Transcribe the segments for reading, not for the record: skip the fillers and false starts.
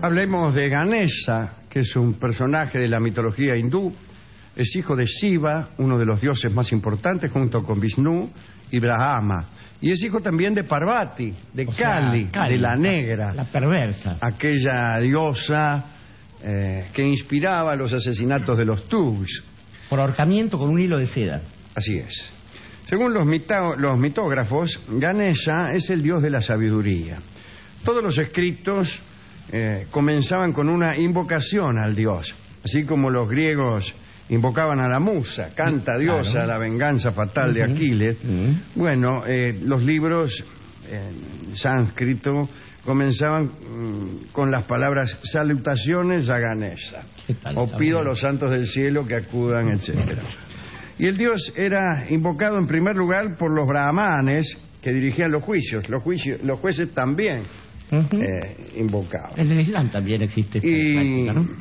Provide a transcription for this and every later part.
Hablemos de Ganesha, que es un personaje de la mitología hindú. Es hijo de Shiva, uno de los dioses más importantes, junto con Vishnu y Brahma. Y es hijo también de Parvati, de Kali, de la negra. La perversa. Aquella diosa que inspiraba los asesinatos de los Thugs. Por ahorcamiento con un hilo de seda. Así es. Según los mitógrafos, Ganesha es el dios de la sabiduría. Todos los escritos comenzaban con una invocación al dios, así como los griegos invocaban a la musa, canta diosa, claro, la venganza fatal de Aquiles. Bueno, los libros en sánscrito comenzaban con las palabras salutaciones a Ganesha, o pido a los santos del cielo que acudan, etcétera. Y el dios era invocado en primer lugar por los brahmanes que dirigían los juicios. Los jueces también invocaban. En el Islam también existe esta práctica, ¿no?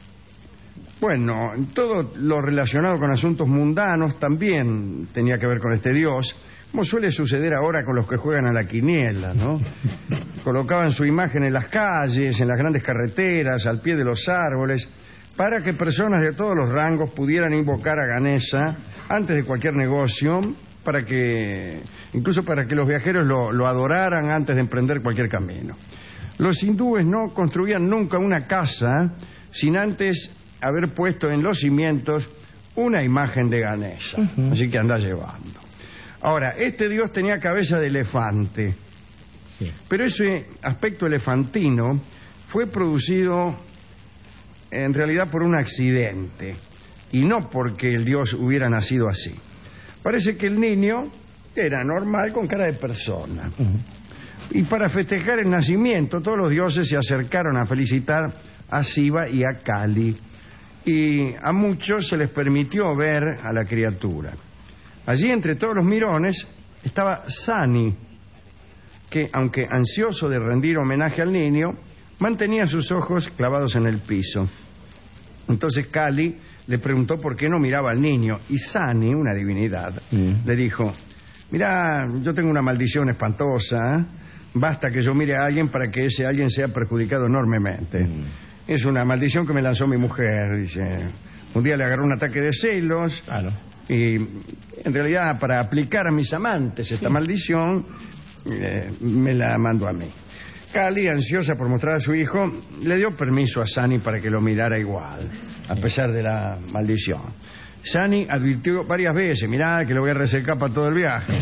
Bueno, todo lo relacionado con asuntos mundanos también tenía que ver con este dios, como suele suceder ahora con los que juegan a la quiniela, ¿no? Colocaban su imagen en las calles, en las grandes carreteras, al pie de los árboles, para que personas de todos los rangos pudieran invocar a Ganesha antes de cualquier negocio, incluso para que los viajeros lo adoraran antes de emprender cualquier camino. Los hindúes no construían nunca una casa sin antes haber puesto en los cimientos una imagen de Ganesha, así que anda llevando. Ahora, este dios tenía cabeza de elefante, pero ese aspecto elefantino fue producido en realidad por un accidente, y no porque el dios hubiera nacido así. Parece que el niño era normal, con cara de persona. Y para festejar el nacimiento, todos los dioses se acercaron a felicitar a Shiva y a Kali, y a muchos se les permitió ver a la criatura. Allí, entre todos los mirones, estaba Sani, que, aunque ansioso de rendir homenaje al niño, mantenía sus ojos clavados en el piso. Entonces Kali le preguntó por qué no miraba al niño, y Sani, una divinidad, le dijo: mirá, yo tengo una maldición espantosa, basta que yo mire a alguien para que ese alguien sea perjudicado enormemente. Es una maldición que me lanzó mi mujer, dice. Un día le agarró un ataque de celos, y en realidad para aplicar a mis amantes esta maldición, me la mandó a mí. Kali, ansiosa por mostrar a su hijo, le dio permiso a Sani para que lo mirara igual, a pesar de la maldición. Sani advirtió varias veces: mirá que lo voy a resecar para todo el viaje.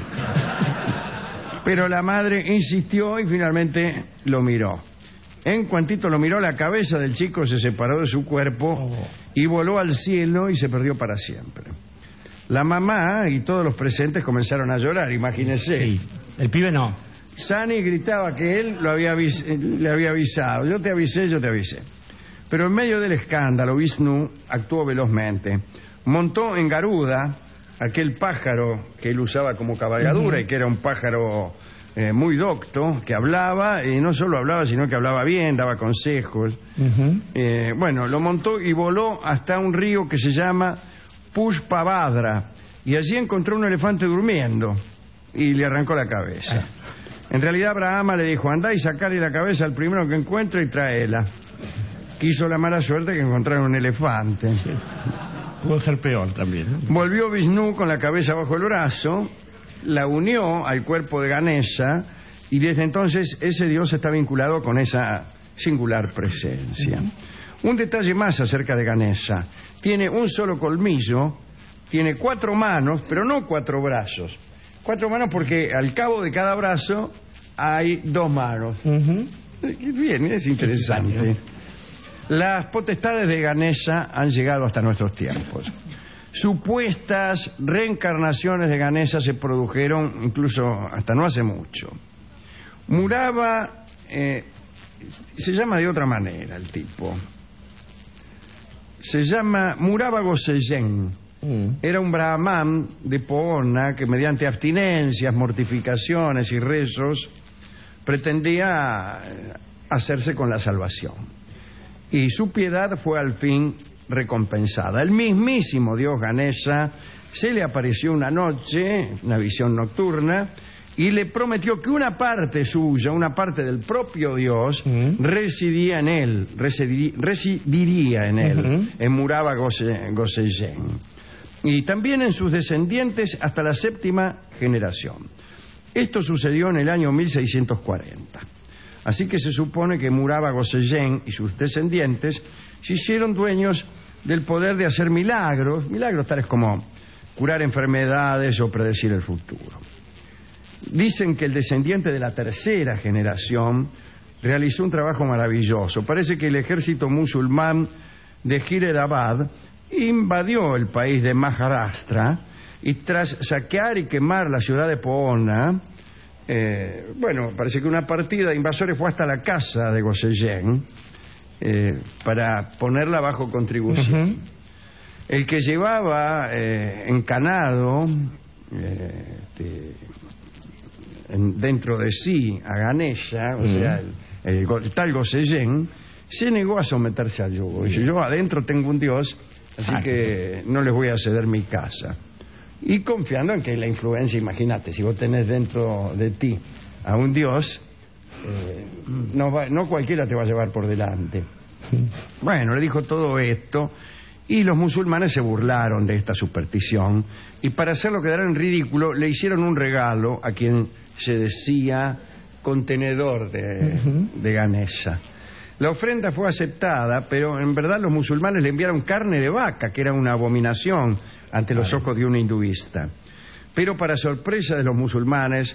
Pero la madre insistió y finalmente lo miró. En cuantito lo miró, la cabeza del chico se separó de su cuerpo y voló al cielo y se perdió para siempre. La mamá y todos los presentes comenzaron a llorar, imagínense. Sí, el pibe no. Sani gritaba que él le había avisado. Yo te avisé. Pero en medio del escándalo, Vishnu actuó velozmente. Montó en Garuda, aquel pájaro que él usaba como cabalgadura y que era un pájaro muy docto, que hablaba, y no solo hablaba, sino que hablaba bien, daba consejos. Bueno, lo montó y voló hasta un río que se llama Pushpavadra, y allí encontró un elefante durmiendo y le arrancó la cabeza. En realidad Brahma le dijo: andá y sacale la cabeza al primero que encuentre y tráela. Quiso la mala suerte que encontraron un elefante. Pudo ser peor también, ¿no? Volvió Vishnu con la cabeza bajo el brazo, la unió al cuerpo de Ganesha, y desde entonces ese dios está vinculado con esa singular presencia. Un detalle más acerca de Ganesha: tiene un solo colmillo, tiene 4 manos, pero no 4 brazos. 4 manos porque al cabo de cada brazo hay 2 manos. Bien, es interesante. Las potestades de Ganesha han llegado hasta nuestros tiempos. Supuestas reencarnaciones de Ganesha se produjeron incluso hasta no hace mucho. Muraba, se llama de otra manera el tipo. Se llama Muraba Goseyen. Era un brahman de Poona que, mediante abstinencias, mortificaciones y rezos, pretendía hacerse con la salvación. Y su piedad fue al fin recompensada. El mismísimo dios Ganesha se le apareció una noche, una visión nocturna, y le prometió que una parte suya, una parte del propio Dios, residiría en él, en Muraba Goseyen, y también en sus descendientes hasta la 7ª generación. Esto sucedió en el año 1640. Así que se supone que Muraba Goseyen y sus descendientes se hicieron dueños del poder de hacer milagros tales como curar enfermedades o predecir el futuro. Dicen que el descendiente de la 3ª generación realizó un trabajo maravilloso. Parece que el ejército musulmán de Hyderabad invadió el país de Maharashtra y tras saquear y quemar la ciudad de Poona, parece que una partida de invasores fue hasta la casa de Goseyen para ponerla bajo contribución. El que llevaba encanado dentro de sí a Ganesha, o sea, el tal Goseyen, se negó a someterse al yugo. Dice, yo adentro tengo un Dios, así que no les voy a ceder mi casa. Y confiando en que la influencia, imagínate, si vos tenés dentro de ti a un Dios, no cualquiera te va a llevar por delante. Bueno, le dijo todo esto y los musulmanes se burlaron de esta superstición y para hacerlo quedar en ridículo le hicieron un regalo a quien se decía contenedor de Ganesha. La ofrenda fue aceptada, pero en verdad los musulmanes le enviaron carne de vaca, que era una abominación ante los ojos de un hinduista. Pero para sorpresa de los musulmanes,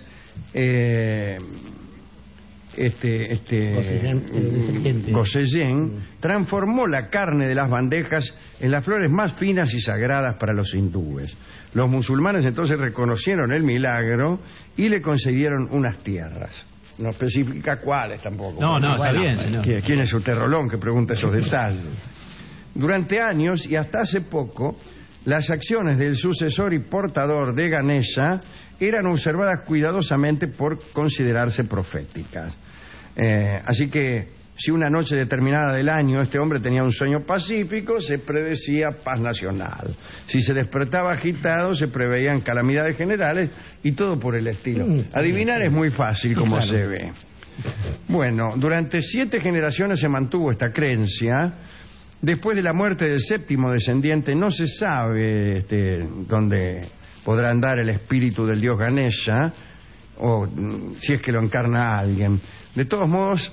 Goseyen transformó la carne de las bandejas en las flores más finas y sagradas para los hindúes. Los musulmanes entonces reconocieron el milagro y le concedieron unas tierras. No especifica cuáles tampoco. No, está bien, señor. ¿Quién es su terrolón que pregunta esos detalles? Durante años y hasta hace poco, las acciones del sucesor y portador de Ganesha eran observadas cuidadosamente por considerarse proféticas. Así que si una noche determinada del año este hombre tenía un sueño pacífico, se predecía paz nacional. Si se despertaba agitado, se preveían calamidades generales y todo por el estilo. Adivinar es muy fácil, como se ve. Bueno, durante 7 generaciones se mantuvo esta creencia. Después de la muerte del 7º descendiente, no se sabe dónde podrá andar el espíritu del dios Ganesha, o si es que lo encarna alguien. De todos modos,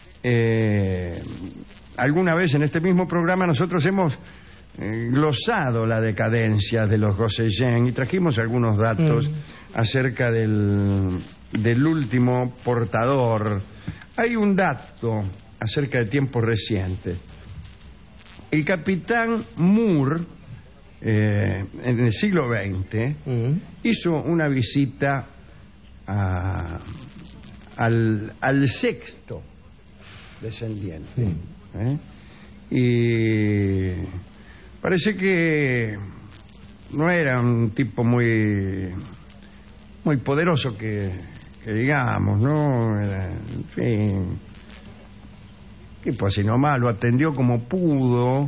alguna vez en este mismo programa nosotros hemos glosado la decadencia de los Goseyen y trajimos algunos datos acerca del último portador. Hay un dato acerca de tiempos recientes. El capitán Moore, en el siglo XX, hizo una visita al 6º descendiente. Y parece que no era un tipo muy poderoso que digamos, ¿no? Era, en fin, tipo así nomás, lo atendió como pudo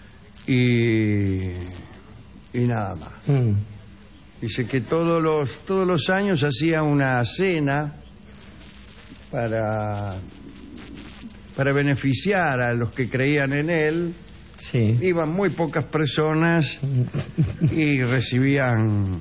y nada más. Dice que todos los años hacía una cena para beneficiar a los que creían en él. Sí. Iban muy pocas personas y recibían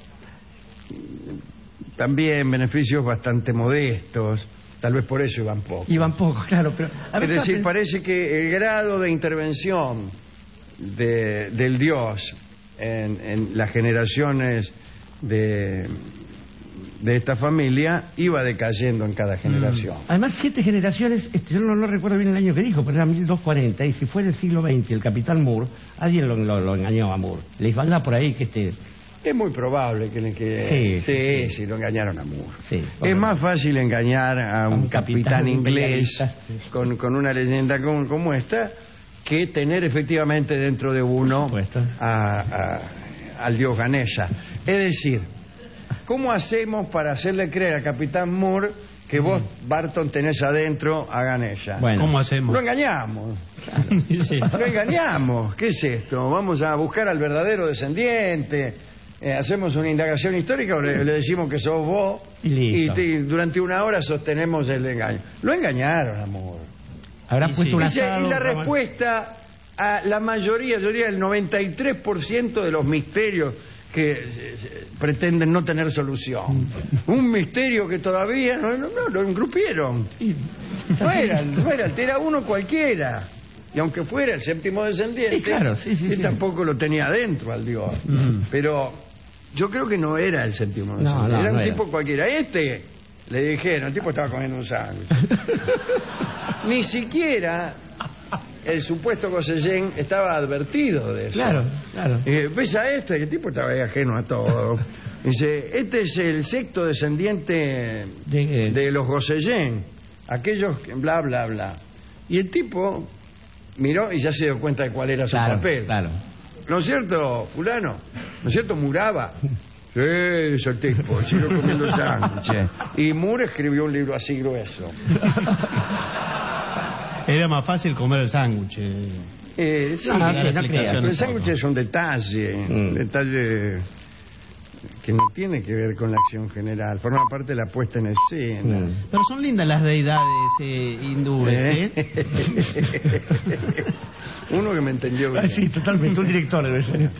también beneficios bastante modestos. Tal vez por eso iban pocos. Iban pocos, claro, pero... Es decir, parece que el grado de intervención del Dios en las generaciones de esta familia iba decayendo en cada generación. Además, 7 generaciones, yo no recuerdo bien el año que dijo, pero era 1240, y si fue del siglo XX, el capitán Moore, alguien lo engañó a Moore. Le dijo, anda por ahí que Es muy probable que sí, lo engañaron a Moore. Sí, es más fácil engañar a un capitán inglés con una leyenda como esta que tener efectivamente dentro de uno al dios Ganesha. Es decir, ¿cómo hacemos para hacerle creer al capitán Moore que vos, Barton, tenés adentro a Ganesha? Bueno, ¿cómo hacemos? Lo engañamos. Sí. Lo engañamos. ¿Qué es esto? Vamos a buscar al verdadero descendiente. hacemos una indagación histórica o le decimos que sos vos Y listo. y durante una hora sostenemos el engaño. Lo engañaron, amor. Habrá Y puesto sí. un Y asado. la respuesta a la mayoría, yo diría el 93% de los misterios que pretenden no tener solución. Un misterio que todavía no lo engrupieron. Sí. No era uno cualquiera. Y aunque fuera el séptimo descendiente, Sí, claro, sí, él sí. tampoco lo tenía adentro al dios. Pero yo creo que no era el séptimo descendiente, era un tipo cualquiera. Le dijeron, el tipo estaba comiendo un sándwich. Ni siquiera el supuesto Gosellén estaba advertido de eso. Claro. ¿Ves a este? El tipo estaba ahí ajeno a todo. Dice, este es el sexto descendiente de los Gosellén, aquellos que bla, bla, bla. Y el tipo miró y ya se dio cuenta de cuál era su papel. Claro. ¿No es cierto, fulano? ¿No es cierto, Muraba? Sí, dice el tipo, siguió comiendo sándwiches. Y Moore escribió un libro así grueso. Era más fácil comer el sándwich. Sí, no pero creas. el sándwich es un detalle que no tiene que ver con la acción general, forma parte de la puesta en escena. Pero son lindas las deidades hindúes, ¿eh? Uno que me entendió bien. Sí, totalmente, un director debe ser.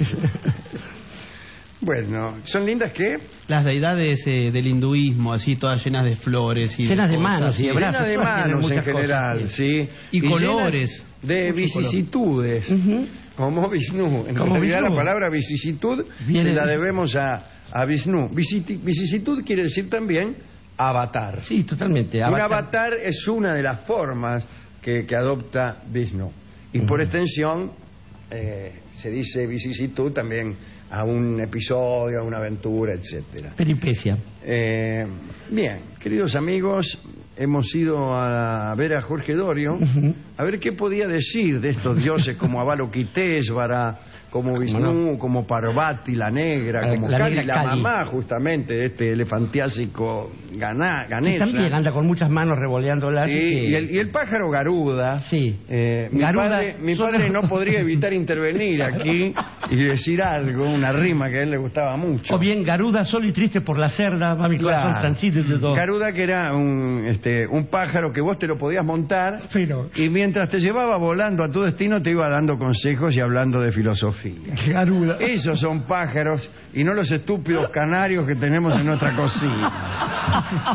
Bueno, ¿son lindas qué? Las deidades del hinduismo, así todas llenas de flores y Llenas de cosas, manos y de ¿sí? brazos. Llenas de todas tienen manos en muchas general, cosas, sí. Y colores. llenas de Mucho vicisitudes, como Vishnu. En Como realidad Vishnu. la palabra vicisitud Viene se la de- debemos a Vishnu. Vicisitud quiere decir también avatar. Sí, totalmente. Un avatar es una de las formas que adopta Vishnu. Y por extensión se dice vicisitud también a un episodio, a una aventura, etcétera. Peripecia. Bien, queridos amigos, hemos ido a ver a Jorge Dorio, a ver qué podía decir de estos dioses como Avalokiteshvara, como Vishnu, como Parvati, la negra, como La Kali, negra la Kali. mamá justamente de este elefantiásico Y Ganesha. también anda con muchas manos revoleándolas. Sí, y el pájaro Garuda. Sí. Mi Garuda padre no podría evitar intervenir aquí y decir algo, una rima que a él le gustaba mucho. O bien Garuda, solo y triste por la cerda, va mi corazón Claro. transito y todo. Garuda, que era un pájaro que vos te lo podías montar Pero, y mientras te llevaba volando a tu destino te iba dando consejos y hablando de filosofía. Garuda. Esos son pájaros y no los estúpidos canarios que tenemos en nuestra cocina.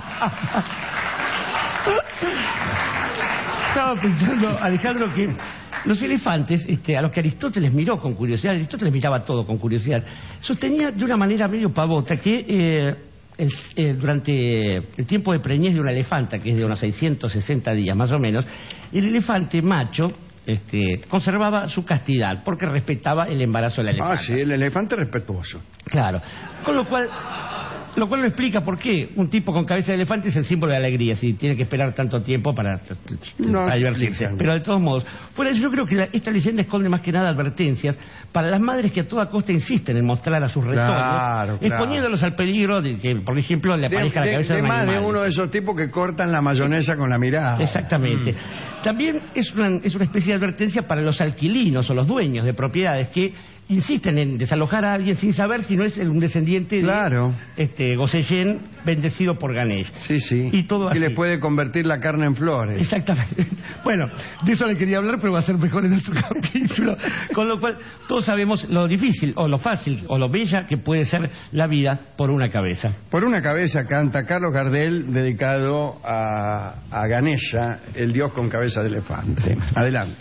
Estaba pensando, Alejandro, que los elefantes, a los que Aristóteles miró con curiosidad, Aristóteles miraba todo con curiosidad, sostenía de una manera medio pavota que durante el tiempo de preñez de una elefanta, que es de unos 660 días más o menos, el elefante macho conservaba su castidad porque respetaba el embarazo de la elefanta. Ah, sí, el elefante respetuoso. Claro. Con lo cual lo explica por qué un tipo con cabeza de elefante es el símbolo de alegría, si tiene que esperar tanto tiempo para divertirse. explican. Pero de todos modos, fuera de eso, yo creo que esta leyenda esconde más que nada advertencias para las madres que a toda costa insisten en mostrar a sus retoños, Claro. exponiéndolos al peligro de que, por ejemplo, le aparezca la cabeza de un más de animal. uno de esos tipos que cortan la mayonesa con la mirada. Exactamente. También es una especie de advertencia para los alquilinos o los dueños de propiedades que insisten en desalojar a alguien sin saber si no es un descendiente Claro. de Gosellén bendecido por Ganesh. Sí, sí. Y todo que así. le puede convertir la carne en flores. Exactamente. Bueno, de eso le quería hablar, pero va a ser mejor en otro capítulo. Con lo cual, todos sabemos lo difícil, o lo fácil, o lo bella que puede ser la vida por una cabeza. Por una cabeza canta Carlos Gardel, dedicado a Ganesha, el dios con cabeza de elefante. Adelante.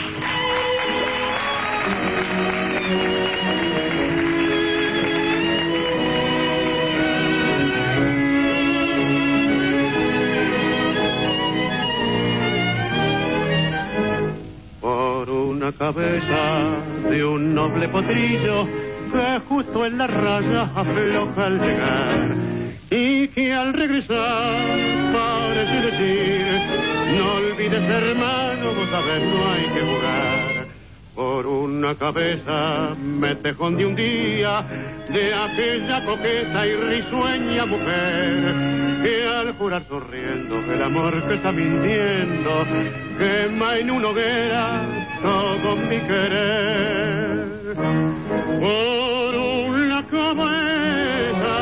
Por una cabeza de un noble potrillo que justo en la raya afloja al llegar y que al regresar parece decir: no olvides, hermano, vos sabés, no hay que jugar. Por una cabeza me tejón de un día de aquella coqueta y risueña mujer que al jurar sonriendo el amor que está mintiendo quema en una hoguera todo mi querer. Por una cabeza cabeza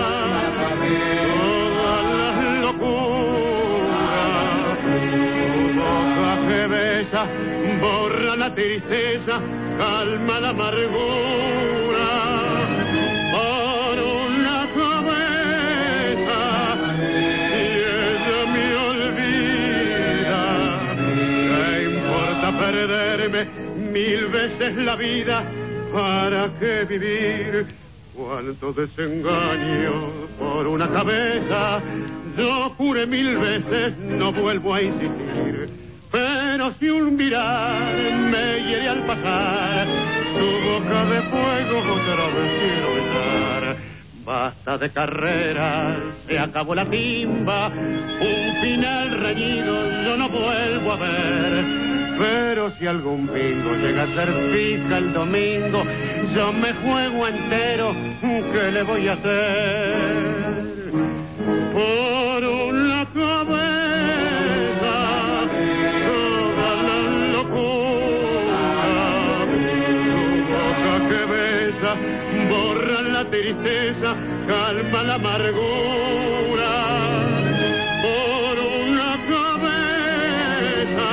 todas las locuras. Tu boca que besa borra la tristeza, calma la amargura. Por una cabeza, si ella me olvida, ¿qué importa perderme 1000 veces la vida? ¿Para qué vivir? Cuántos desengaños por una cabeza. Yo juré 1000 veces, no vuelvo a insistir. Pero si un mirar me hiere al pasar, tu boca de fuego otra vez quiero besar. Basta de carreras, se acabó la timba, un final reñido yo no vuelvo a ver. Pero si algún bingo llega a ser fija el domingo, yo me juego entero, ¿qué le voy a hacer? Por una cabeza, toda la locura. Tu boca que besa, borra la tristeza, calma la amargura. Por una cabeza,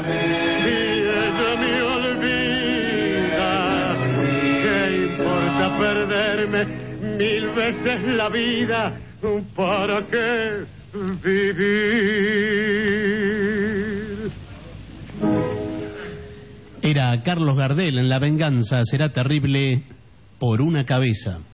perderme 1000 veces la vida, ¿para qué vivir? Era Carlos Gardel en La venganza será terrible por una cabeza.